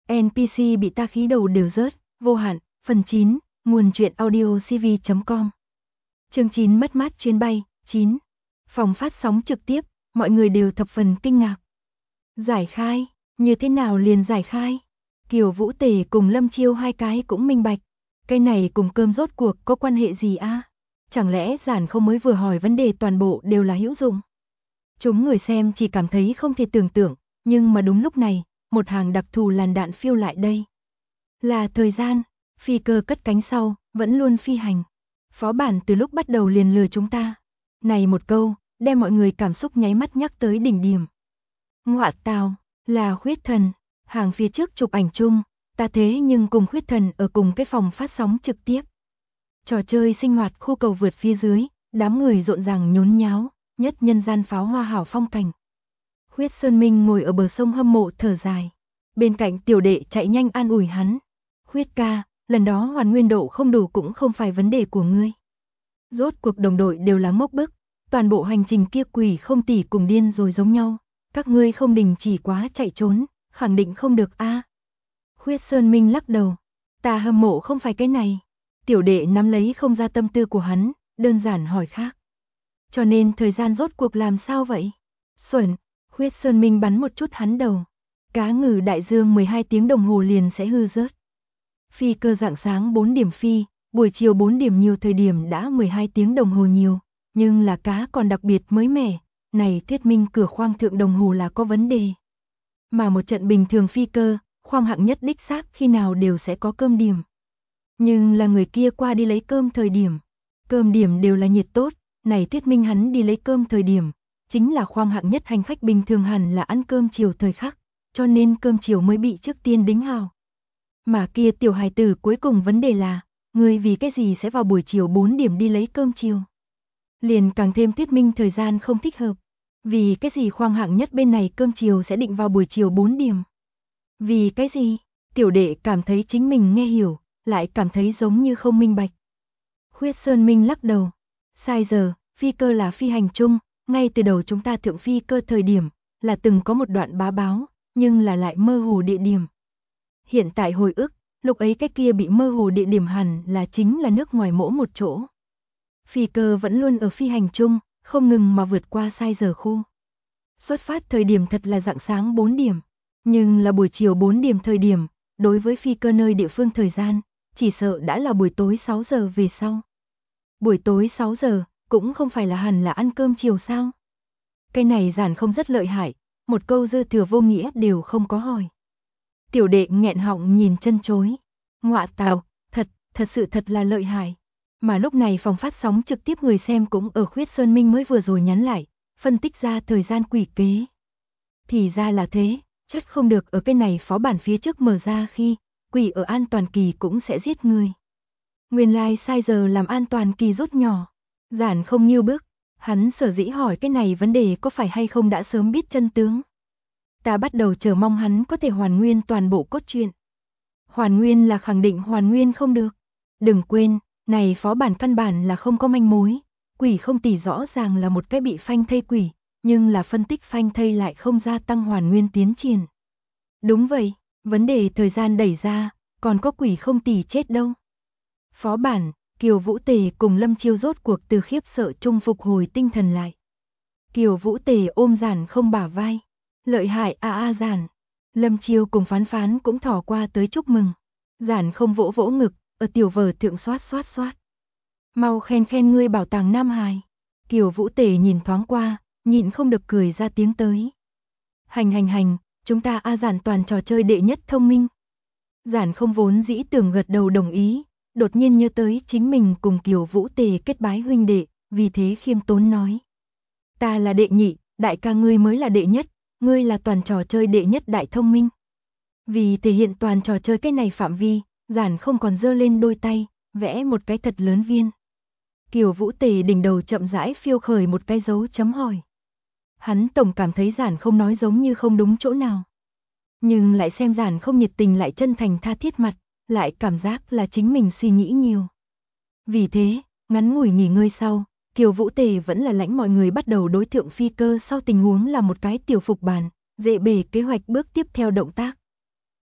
NPC bị ta khí đầu đều rớt, vô hạn, phần 9, nguồn truyện audio cv.com. Chương 9 mất mát chuyến bay, 9. Phòng phát sóng trực tiếp, mọi người đều thập phần kinh ngạc. Giải khai, như thế nào liền giải khai? Kiều Vũ Tề cùng Lâm Chiêu hai cái cũng minh bạch. Cái này cùng cơm rốt cuộc có quan hệ gì a? Chẳng lẽ Giản không mới vừa hỏi vấn đề toàn bộ đều là hữu dụng? Chúng người xem chỉ cảm thấy không thể tưởng tượng, nhưng mà đúng lúc này, một hàng đặc thù làn đạn phiêu lại đây. Là thời gian, phi cơ cất cánh sau, vẫn luôn phi hành. Phó bản từ lúc bắt đầu liền lừa chúng ta. Này một câu, đem mọi người cảm xúc nháy mắt nhắc tới đỉnh điểm. Ngọa tào, là Khuyết Thần, hàng phía trước chụp ảnh chung, ta thế nhưng cùng Khuyết Thần ở cùng cái phòng phát sóng trực tiếp. Trò chơi sinh hoạt khu cầu vượt phía dưới, đám người rộn ràng nhốn nháo, nhất nhân gian pháo hoa hảo phong cảnh. Khuyết Sơn Minh ngồi ở bờ sông hâm mộ thở dài. Bên cạnh tiểu đệ chạy nhanh an ủi hắn. Khuyết ca, lần đó hoàn nguyên độ không đủ cũng không phải vấn đề của ngươi. Rốt cuộc đồng đội đều là ngốc bức, toàn bộ hành trình kia quỷ không tỉ cùng điên rồi giống nhau. Các ngươi không đình chỉ quá chạy trốn, khẳng định không được a. Khuyết Sơn Minh lắc đầu. Ta hâm mộ không phải cái này. Tiểu đệ nắm lấy không ra tâm tư của hắn, đơn giản hỏi khác. Cho nên thời gian rốt cuộc làm sao vậy? Xuẩn, Khuyết Sơn Minh bắn một chút hắn đầu. Cá ngừ đại dương 12 tiếng đồng hồ liền sẽ hư rớt. Phi cơ rạng sáng 4 điểm phi, buổi chiều 4 điểm nhiều thời điểm đã 12 tiếng đồng hồ nhiều, nhưng là cá còn đặc biệt mới mẻ, này thuyết minh cửa khoang thượng đồng hồ là có vấn đề. Mà một trận bình thường phi cơ, khoang hạng nhất đích xác khi nào đều sẽ có cơm điểm. Nhưng là người kia qua đi lấy cơm cơm điểm đều là nhiệt tốt, này thuyết minh hắn đi lấy cơm thời điểm, chính là khoang hạng nhất hành khách bình thường hẳn là ăn cơm chiều thời khắc, cho nên cơm chiều mới bị trước tiên đính hào. Mà kia tiểu hài tử cuối cùng vấn đề là, người vì cái gì sẽ vào buổi chiều 4 điểm đi lấy cơm chiều? Liền càng thêm thuyết minh thời gian không thích hợp. Vì cái gì khoang hạng nhất bên này cơm chiều sẽ định vào buổi chiều 4 điểm? Vì cái gì? Tiểu đệ cảm thấy chính mình nghe hiểu, lại cảm thấy giống như không minh bạch. Khuyết Sơn Minh lắc đầu. Sai giờ, phi cơ là phi hành chung, ngay từ đầu chúng ta thượng phi cơ thời điểm, là từng có một đoạn bá báo, nhưng là lại mơ hồ địa điểm. Hiện tại hồi ức, lúc ấy cái kia bị mơ hồ địa điểm hẳn là chính là nước ngoài mỗ một chỗ. Phi cơ vẫn luôn ở phi hành chung, không ngừng mà vượt qua sai giờ khu. Xuất phát thời điểm thật là rạng sáng 4 điểm, nhưng là buổi chiều 4 điểm thời điểm, đối với phi cơ nơi địa phương thời gian, chỉ sợ đã là buổi tối 6 giờ về sau. Buổi tối 6 giờ, cũng không phải là hẳn là ăn cơm chiều sao? Cái này Giản không rất lợi hại, một câu dư thừa vô nghĩa đều không có hỏi. Tiểu đệ nghẹn họng nhìn chân chối. Ngọa tào, thật sự thật là lợi hại. Mà lúc này phòng phát sóng trực tiếp người xem cũng ở Khuyết Sơn Minh mới vừa rồi nhắn lại, phân tích ra thời gian quỷ kế. Thì ra là thế, chắc không được ở cái này phó bản phía trước mở ra khi, quỷ ở an toàn kỳ cũng sẽ giết người. Nguyên lai sai giờ làm an toàn kỳ rút nhỏ. Giản không nghiêu bức, hắn sở dĩ hỏi cái này vấn đề có phải hay không đã sớm biết chân tướng. Ta bắt đầu chờ mong hắn có thể hoàn nguyên toàn bộ cốt truyện. Hoàn nguyên là khẳng định hoàn nguyên không được. Đừng quên, này phó bản căn bản là không có manh mối. Quỷ không tỉ rõ ràng là một cái bị phanh thây quỷ, nhưng là phân tích phanh thây lại không gia tăng hoàn nguyên tiến triển. Đúng vậy, vấn đề thời gian đẩy ra, còn có quỷ không tỉ chết đâu. Phó bản, Kiều Vũ Tề cùng Lâm Chiêu rốt cuộc từ khiếp sợ chung phục hồi tinh thần lại. Kiều Vũ Tề ôm Giản không bả vai. Lợi hại a Giản. Lâm Chiêu cùng Phán Phán cũng thỏ qua tới chúc mừng. Giản không vỗ vỗ ngực, ở tiểu vở thượng xoát. Mau khen khen ngươi bảo tàng Nam Hải. Kiều Vũ Tề nhìn thoáng qua, nhịn không được cười ra tiếng tới. Hành, chúng ta Giản toàn trò chơi đệ nhất thông minh. Giản không vốn dĩ tưởng gật đầu đồng ý, đột nhiên nhớ tới chính mình cùng Kiều Vũ Tề kết bái huynh đệ, vì thế khiêm tốn nói. Ta là đệ nhị, đại ca ngươi mới là đệ nhất. Ngươi là toàn trò chơi đệ nhất đại thông minh. Vì thể hiện toàn trò chơi cái này phạm vi, Giản không còn giơ lên đôi tay, vẽ một cái thật lớn viên. Kiều Vũ Tề đỉnh đầu chậm rãi phiêu khởi một cái dấu chấm hỏi. Hắn tổng cảm thấy Giản không nói giống như không đúng chỗ nào. Nhưng lại xem Giản không nhiệt tình lại chân thành tha thiết mặt, lại cảm giác là chính mình suy nghĩ nhiều. Vì thế, ngắn ngủi nghỉ ngơi sau, Kiều Vũ Tề vẫn là lãnh mọi người bắt đầu đối thượng phi cơ sau tình huống là một cái tiểu phục bàn, dễ bề kế hoạch bước tiếp theo động tác.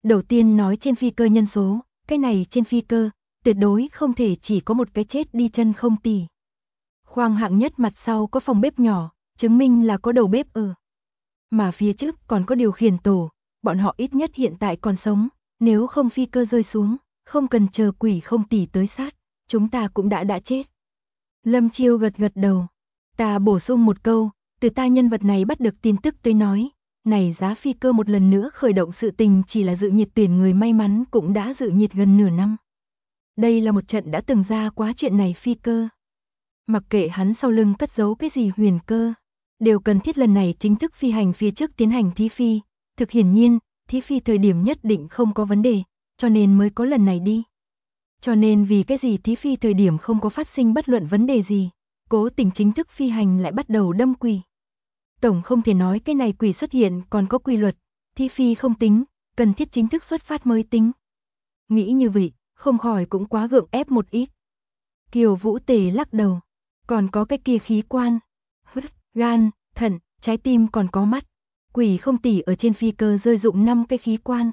Đầu tiên nói trên phi cơ nhân số, cái này trên phi cơ, tuyệt đối không thể chỉ có một cái chết đi chân không tỷ. Khoang hạng nhất mặt sau có phòng bếp nhỏ, chứng minh là có đầu bếp ở. Mà phía trước còn có điều khiển tổ, bọn họ ít nhất hiện tại còn sống, nếu không phi cơ rơi xuống, không cần chờ quỷ không tỷ tới sát, chúng ta cũng đã chết. Lâm Chiêu gật gật đầu, ta bổ sung một câu, từ ta nhân vật này bắt được tin tức tới nói, này giá phi cơ một lần nữa khởi động sự tình chỉ là dự nhiệt tuyển người may mắn cũng đã dự nhiệt gần nửa năm. Đây là một trận đã từng ra quá chuyện này phi cơ. Mặc kệ hắn sau lưng cất giấu cái gì huyền cơ, đều cần thiết lần này chính thức phi hành phía trước tiến hành thí phi, thực hiển nhiên, thí phi thời điểm nhất định không có vấn đề, cho nên mới có lần này đi. Cho nên vì cái gì thí phi thời điểm không có phát sinh bất luận vấn đề gì, cố tình chính thức phi hành lại bắt đầu đâm quỷ. Tổng không thể nói cái này quỷ xuất hiện còn có quy luật, thí phi không tính, cần thiết chính thức xuất phát mới tính. Nghĩ như vậy, không khỏi cũng quá gượng ép một ít. Kiều Vũ Tề lắc đầu, còn có cái kia khí quan, huyết, gan, thận, trái tim còn có mắt. Quỷ không tỷ ở trên phi cơ rơi dụng 5 cái khí quan.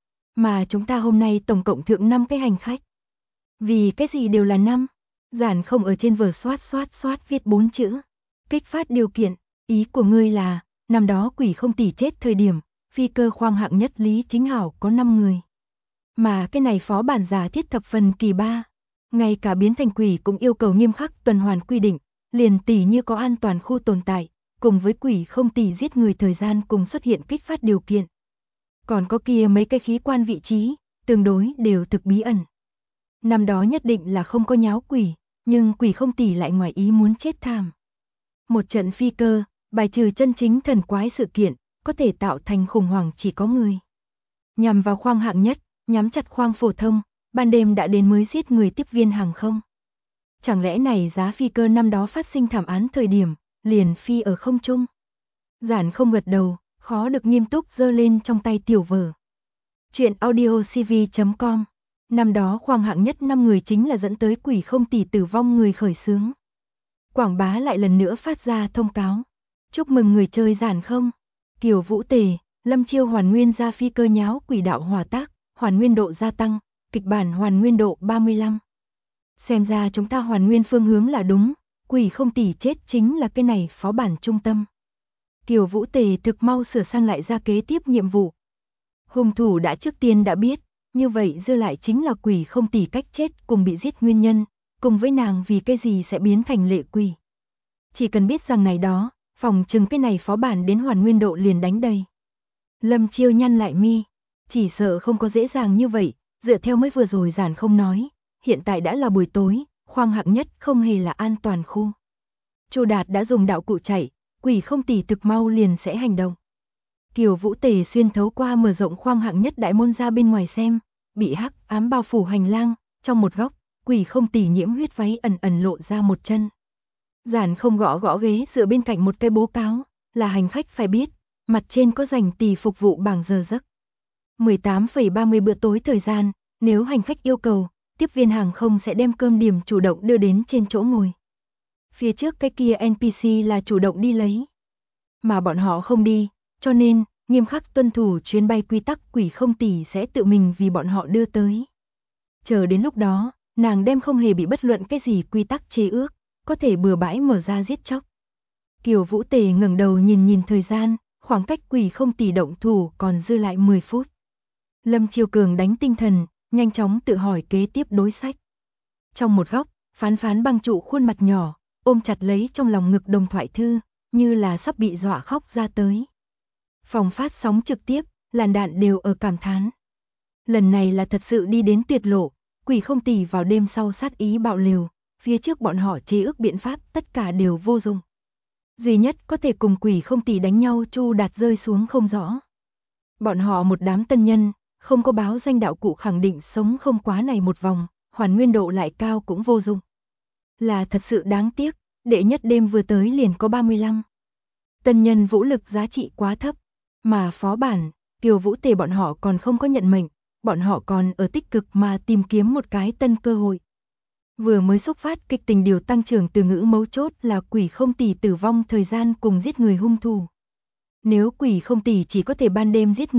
Mà chúng ta hôm nay tổng cộng thượng 5 cái hành khách. Vì cái gì đều là 5? Giản không ở trên vở soát viết 4 chữ. Kích phát điều kiện, ý của ngươi là, năm đó quỷ không tỷ chết thời điểm, phi cơ khoang hạng nhất Lý Chính Hảo có 5 người. Mà cái này phó bản giả thiết thập phần kỳ ba. Ngay cả biến thành quỷ cũng yêu cầu nghiêm khắc tuần hoàn quy định, liền tỷ như có an toàn khu tồn tại, cùng với quỷ không tỷ giết người thời gian cùng xuất hiện kích phát điều kiện. Còn có kia mấy cái khí quan vị trí, tương đối đều thực bí ẩn. Năm đó nhất định là không có nháo quỷ, nhưng quỷ không tỷ lại ngoài ý muốn chết thảm. Một trận phi cơ, bài trừ chân chính thần quái sự kiện, có thể tạo thành khủng hoảng chỉ có người. Nhằm vào khoang hạng nhất, nhắm chặt khoang phổ thông, ban đêm đã đến mới giết người tiếp viên hàng không. Chẳng lẽ này giá phi cơ năm đó phát sinh thảm án thời điểm, liền phi ở không trung? Giản không gật đầu, khó được nghiêm túc giơ lên trong tay tiểu vở. Chuyện audiocv.com. Năm đó khoang hạng nhất 5 người chính là dẫn tới quỷ không tỷ tử vong người khởi xướng. Quảng bá lại lần nữa phát ra thông cáo. Chúc mừng người chơi giản không. Kiều Vũ Tề, Lâm Chiêu hoàn nguyên ra phi cơ nháo quỷ đạo hỏa tác, hoàn nguyên độ gia tăng, kịch bản hoàn nguyên độ 35. Xem ra chúng ta hoàn nguyên phương hướng là đúng, quỷ không tỷ chết chính là cái này phó bản trung tâm. Kiều Vũ Tề thực mau sửa sang lại ra kế tiếp nhiệm vụ. Hung thủ đã trước tiên đã biết, như vậy dư lại chính là quỷ không tỷ cách chết cùng bị giết nguyên nhân, cùng với nàng vì cái gì sẽ biến thành lệ quỷ. Chỉ cần biết rằng này đó, phòng chừng cái này phó bản đến hoàn nguyên độ liền đánh đầy. Lâm Chiêu nhăn lại mi, chỉ sợ không có dễ dàng như vậy, dựa theo mới vừa rồi giản không nói, hiện tại đã là buổi tối, khoang hạng nhất không hề là an toàn khu. Chu Đạt đã dùng đạo cụ chạy, quỷ không tỷ thực mau liền sẽ hành động. Kiều Vũ Tề xuyên thấu qua mở rộng khoang hạng nhất đại môn ra bên ngoài xem, bị hắc ám bao phủ hành lang, trong một góc, quỷ không tỷ nhiễm huyết váy ẩn ẩn lộ ra một chân. Giản không gõ ghế dựa bên cạnh một cây bố cáo, là hành khách phải biết, mặt trên có dành tỷ phục vụ bảng giờ giấc. 18,30 bữa tối thời gian, nếu hành khách yêu cầu, tiếp viên hàng không sẽ đem cơm điểm chủ động đưa đến trên chỗ ngồi. Phía trước cái kia NPC là chủ động đi lấy. Mà bọn họ không đi, cho nên, nghiêm khắc tuân thủ chuyến bay quy tắc quỷ không tỷ sẽ tự mình vì bọn họ đưa tới. Chờ đến lúc đó, nàng đem không hề bị bất luận cái gì quy tắc chế ước, có thể bừa bãi mở ra giết chóc. Kiều Vũ Tề ngẩng đầu nhìn thời gian, khoảng cách quỷ không tỷ động thủ còn dư lại 10 phút. Lâm Chiêu Cường đánh tinh thần, nhanh chóng tự hỏi kế tiếp đối sách. Trong một góc, phán băng trụ khuôn mặt nhỏ, ôm chặt lấy trong lòng ngực đồng thoại thư, như là sắp bị dọa khóc ra tới. Phòng phát sóng trực tiếp, làn đạn đều ở cảm thán. Lần này là thật sự đi đến tuyệt lộ, quỷ không tỷ vào đêm sau sát ý bạo liều, phía trước bọn họ chế ước biện pháp tất cả đều vô dụng. Duy nhất có thể cùng quỷ không tỷ đánh nhau Chu Đạt rơi xuống không rõ. Bọn họ một đám tân nhân, không có báo danh đạo cụ khẳng định sống không quá này một vòng, hoàn nguyên độ lại cao cũng vô dụng. Là thật sự đáng tiếc, đệ nhất đêm vừa tới liền có 35. Tân nhân vũ lực giá trị quá thấp, mà phó bản, Kiều Vũ Tề bọn họ còn không có nhận mệnh, bọn họ còn ở tích cực mà tìm kiếm một cái tân cơ hội. Vừa mới xúc phát kịch tình điều tăng trưởng từ ngữ mấu chốt là quỷ không tỷ tử vong thời gian cùng giết người hung thủ. Nếu quỷ không tỷ chỉ có thể ban đêm giết người,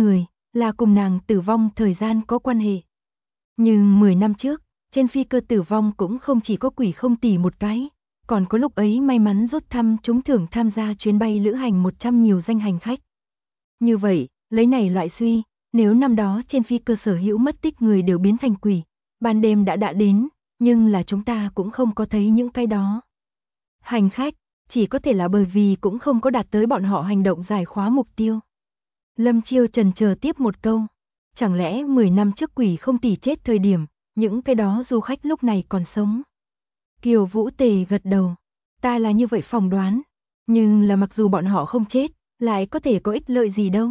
là cùng nàng tử vong thời gian có quan hệ. Nhưng 10 năm trước, trên phi cơ tử vong cũng không chỉ có Quỷ Không Tỷ một cái, còn có lúc ấy may mắn rút thăm trúng thưởng tham gia chuyến bay lữ hành 100 nhiều danh hành khách. Như vậy, lấy này loại suy, nếu năm đó trên phi cơ sở hữu mất tích người đều biến thành quỷ, ban đêm đã đến, nhưng là chúng ta cũng không có thấy những cái đó hành khách, chỉ có thể là bởi vì cũng không có đạt tới bọn họ hành động giải khóa mục tiêu. Lâm Chiêu chần chờ tiếp một câu, chẳng lẽ 10 năm trước Quỷ Không Tỷ chết thời điểm, những cái đó du khách lúc này còn sống? Kiều Vũ Tề gật đầu, ta là như vậy phỏng đoán, nhưng là mặc dù bọn họ không chết, lại có thể có ích lợi gì đâu.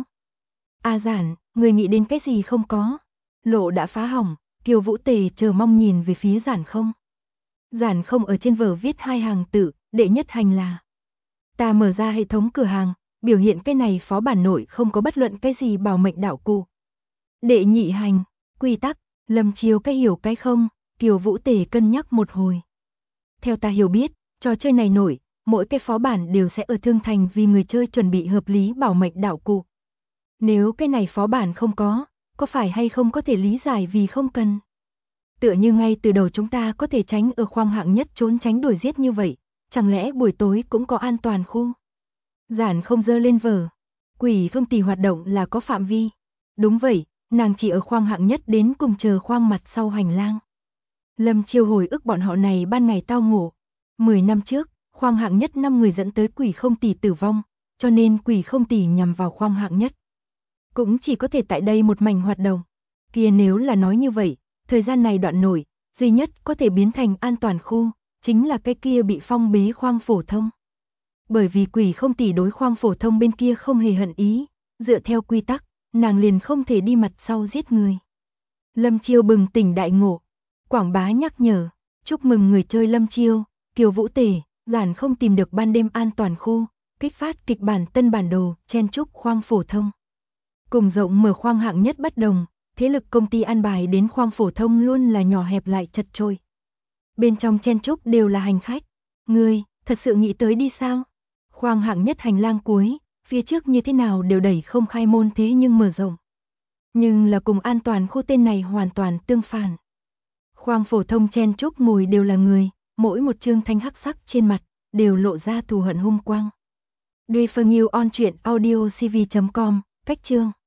A Giản, người nghĩ đến cái gì không có? Lộ đã phá hỏng, Kiều Vũ Tề chờ mong nhìn về phía Giản Không. Giản Không ở trên vở viết 2 hàng tự, đệ nhất hành là. Ta mở ra hệ thống cửa hàng, biểu hiện cái này phó bản nội không có bất luận cái gì bảo mệnh đạo cụ. Đệ nhị hành, quy tắc, Lâm Chiêu cái hiểu cái không, Kiều Vũ Tề cân nhắc một hồi. Theo ta hiểu biết, trò chơi này nổi, mỗi cái phó bản đều sẽ ở Thương Thành vì người chơi chuẩn bị hợp lý bảo mệnh đạo cụ. Nếu cái này phó bản không có phải hay không có thể lý giải vì không cần? Tựa như ngay từ đầu chúng ta có thể tránh ở khoang hạng nhất trốn tránh đuổi giết như vậy, chẳng lẽ buổi tối cũng có an toàn khu? Giản Không dơ lên vở, Quỷ Không Tỷ hoạt động là có phạm vi. Đúng vậy, nàng chỉ ở khoang hạng nhất đến cùng chờ khoang mặt sau hành lang. Lâm Chiêu hồi ức bọn họ này ban ngày tao ngủ. 10 năm trước, khoang hạng nhất 5 người dẫn tới Quỷ Không Tỷ tử vong, cho nên Quỷ Không Tỷ nhằm vào khoang hạng nhất. Cũng chỉ có thể tại đây một mảnh hoạt động. Kia nếu là nói như vậy, thời gian này đoạn nổi, duy nhất có thể biến thành an toàn khu, chính là cái kia bị phong bế khoang phổ thông. Bởi vì Quỷ Không Tỷ đối khoang phổ thông bên kia không hề hận ý, dựa theo quy tắc, nàng liền không thể đi mặt sau giết người. Lâm Chiêu bừng tỉnh đại ngộ, quảng bá nhắc nhở, chúc mừng người chơi Lâm Chiêu, Kiều Vũ Tề, Giản Không tìm được ban đêm an toàn khu, kích phát kịch bản tân bản đồ, chen chúc khoang phổ thông. Cùng rộng mở khoang hạng nhất bất đồng, thế lực công ty an bài đến khoang phổ thông luôn là nhỏ hẹp lại chật chội. Bên trong chen chúc đều là hành khách. Ngươi, thật sự nghĩ tới đi sao? Khoang hạng nhất hành lang cuối, phía trước như thế nào đều đẩy không khai môn thế nhưng mở rộng. Nhưng là cùng an toàn khu tên này hoàn toàn tương phản. Khoang phổ thông chen chúc ngồi đều là người, mỗi một trương thanh hắc sắc trên mặt, đều lộ ra thù hận hung quang. Duy Phương Yêu on truyện audio cv.com, cách chương.